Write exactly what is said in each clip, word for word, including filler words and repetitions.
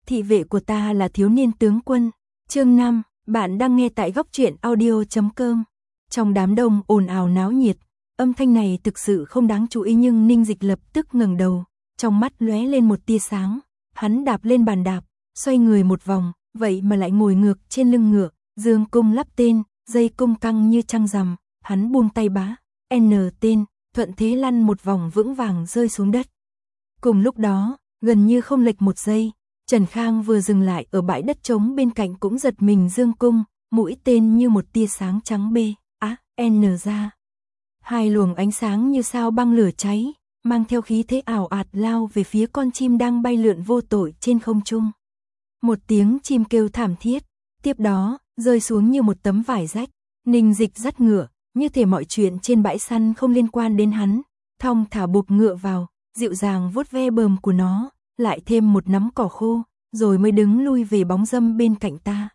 thị vệ của ta là thiếu niên tướng quân. Chương năm, bạn đang nghe tại góc truyện audio chấm com. Trong đám đông ồn ào náo nhiệt, âm thanh này thực sự không đáng chú ý nhưng Ninh Dịch lập tức ngẩng đầu, trong mắt lóe lên một tia sáng, hắn đạp lên bàn đạp, xoay người một vòng, vậy mà lại ngồi ngược trên lưng ngựa, dương cung lắp tên, dây cung căng như trăng rằm, hắn buông tay bá, N tên, thuận thế lăn một vòng vững vàng rơi xuống đất. Cùng lúc đó, gần như không lệch một giây, Trần Khang vừa dừng lại ở bãi đất trống bên cạnh cũng giật mình dương cung, mũi tên như một tia sáng trắng bê, á, N ra. Hai luồng ánh sáng như sao băng lửa cháy, mang theo khí thế ảo ạt lao về phía con chim đang bay lượn vô tội trên không trung. Một tiếng chim kêu thảm thiết, tiếp đó, rơi xuống như một tấm vải rách. Ninh Dịch dắt ngựa, như thể mọi chuyện trên bãi săn không liên quan đến hắn, thong thả buộc ngựa vào, dịu dàng vuốt ve bờm của nó, lại thêm một nắm cỏ khô, rồi mới đứng lui về bóng râm bên cạnh ta.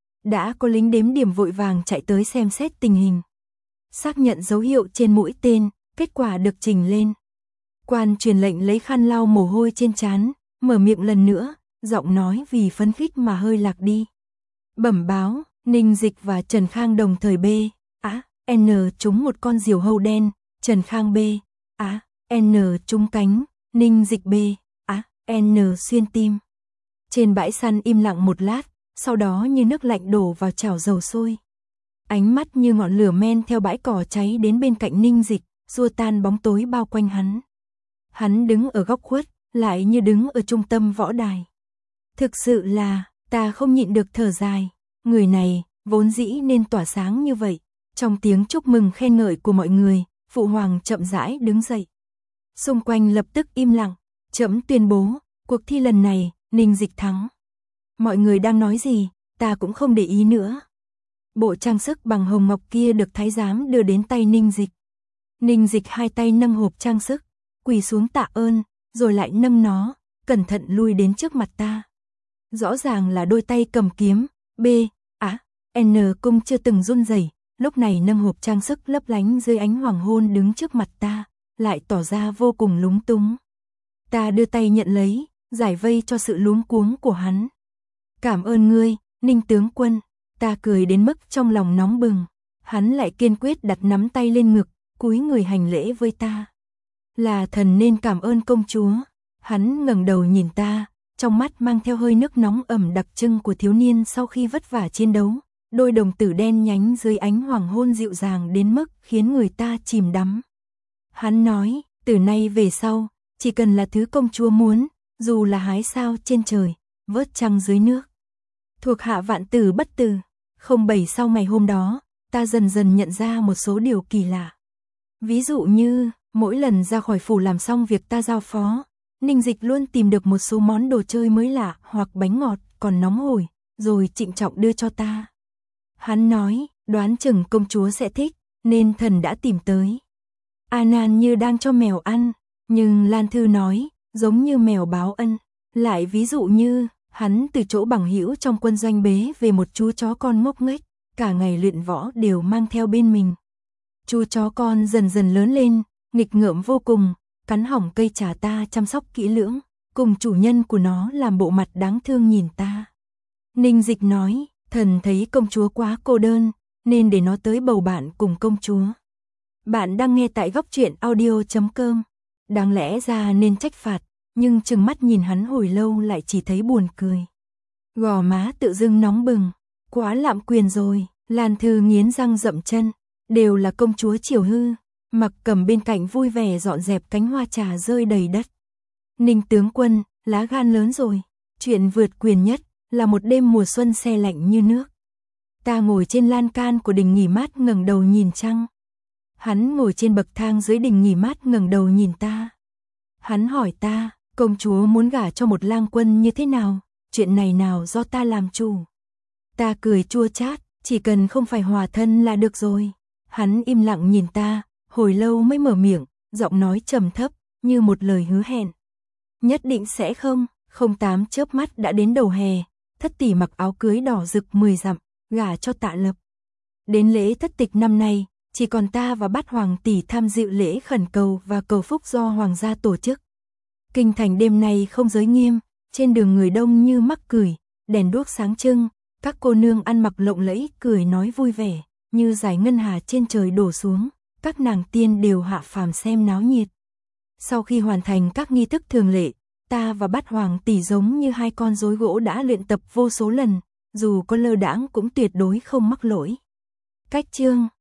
Đã có lính đếm điểm vội vàng chạy tới xem xét tình hình. Xác nhận dấu hiệu trên mũi tên, kết quả được trình lên. Quan truyền lệnh lấy khăn lau mồ hôi trên trán, mở miệng lần nữa, giọng nói vì phấn khích mà hơi lạc đi. Bẩm báo, Ninh Dịch và Trần Khang đồng thời B, á, N trúng một con diều hâu đen, Trần Khang B, á, N trúng cánh, Ninh Dịch B, á, N xuyên tim. Trên bãi săn im lặng một lát, sau đó như nước lạnh đổ vào chảo dầu sôi. Ánh mắt như ngọn lửa men theo bãi cỏ cháy đến bên cạnh Ninh Dịch, xua tan bóng tối bao quanh hắn. Hắn đứng ở góc khuất, lại như đứng ở trung tâm võ đài. Thực sự là, ta không nhịn được thở dài, người này, vốn dĩ nên tỏa sáng như vậy. Trong tiếng chúc mừng khen ngợi của mọi người, Phụ Hoàng chậm rãi đứng dậy. Xung quanh lập tức im lặng, trẫm tuyên bố, cuộc thi lần này, Ninh Dịch thắng. Mọi người đang nói gì, ta cũng không để ý nữa. Bộ trang sức bằng hồng ngọc kia được thái giám đưa đến tay Ninh Dịch. Ninh Dịch hai tay nâng hộp trang sức, quỳ xuống tạ ơn, rồi lại nâng nó, cẩn thận lui đến trước mặt ta. Rõ ràng là đôi tay cầm kiếm, B, á, N cung chưa từng run rẩy, lúc này nâng hộp trang sức lấp lánh dưới ánh hoàng hôn đứng trước mặt ta, lại tỏ ra vô cùng lúng túng. Ta đưa tay nhận lấy, giải vây cho sự luống cuống của hắn. Cảm ơn ngươi, Ninh tướng quân, ta cười đến mức trong lòng nóng bừng. Hắn lại kiên quyết đặt nắm tay lên ngực, cúi người hành lễ với ta. Là thần nên cảm ơn công chúa. Hắn ngẩng đầu nhìn ta, trong mắt mang theo hơi nước nóng ẩm đặc trưng của thiếu niên sau khi vất vả chiến đấu. Đôi đồng tử đen nhánh dưới ánh hoàng hôn dịu dàng đến mức khiến người ta chìm đắm. Hắn nói, từ nay về sau, chỉ cần là thứ công chúa muốn, dù là hái sao trên trời, vớt trăng dưới nước. Thuộc hạ vạn tử bất tử. Không bảy sau ngày hôm đó, ta dần dần nhận ra một số điều kỳ lạ. Ví dụ như, mỗi lần ra khỏi phủ làm xong việc ta giao phó, Ninh Dịch luôn tìm được một số món đồ chơi mới lạ hoặc bánh ngọt còn nóng hổi, rồi trịnh trọng đưa cho ta. Hắn nói, đoán chừng công chúa sẽ thích, nên thần đã tìm tới. A Nan như đang cho mèo ăn, nhưng Lan Thư nói, giống như mèo báo ân. Lại ví dụ như, hắn từ chỗ bằng hữu trong quân doanh bế về một chú chó con ngốc nghếch, cả ngày luyện võ đều mang theo bên mình. Chú chó con dần dần lớn lên, nghịch ngợm vô cùng, cắn hỏng cây trà ta chăm sóc kỹ lưỡng, cùng chủ nhân của nó làm bộ mặt đáng thương nhìn ta. Ninh Dịch nói, thần thấy công chúa quá cô đơn, nên để nó tới bầu bạn cùng công chúa. Bạn đang nghe tại góc truyện audio chấm com. Đáng lẽ ra nên trách phạt, nhưng chừng mắt nhìn hắn hồi lâu lại chỉ thấy buồn cười. Gò má tự dưng nóng bừng, quá lạm quyền rồi. Lan Thư nghiến răng dậm chân, đều là công chúa chiều hư. Mặc Cầm bên cạnh vui vẻ dọn dẹp cánh hoa trà rơi đầy đất. Ninh tướng quân, lá gan lớn rồi. Chuyện vượt quyền nhất là một đêm mùa xuân se lạnh như nước. Ta ngồi trên lan can của đình nghỉ mát ngẩng đầu nhìn trăng. Hắn ngồi trên bậc thang dưới đình nghỉ mát ngẩng đầu nhìn ta. Hắn hỏi ta, công chúa muốn gả cho một lang quân như thế nào, chuyện này nào do ta làm chủ. Ta cười chua chát, chỉ cần không phải hòa thân là được rồi. Hắn im lặng nhìn ta, hồi lâu mới mở miệng, giọng nói trầm thấp, như một lời hứa hẹn. Nhất định sẽ không, không tám chớp mắt đã đến đầu hè, Thất tỷ mặc áo cưới đỏ rực mười dặm, gả cho Tạ Lập. Đến lễ thất tịch năm nay, chỉ còn ta và Bát Hoàng tỷ tham dự lễ khẩn cầu và cầu phúc do Hoàng gia tổ chức. Kinh thành đêm nay không giới nghiêm, Trên đường người đông như mắc cười, đèn đuốc sáng trưng, các cô nương ăn mặc lộng lẫy cười nói vui vẻ, như dải ngân hà trên trời đổ xuống, các nàng tiên đều hạ phàm xem náo nhiệt. Sau khi hoàn thành các nghi thức thường lệ, ta và Bát Hoàng tỷ giống như hai con rối gỗ đã luyện tập vô số lần, dù có lơ đãng cũng tuyệt đối không mắc lỗi. Cách chương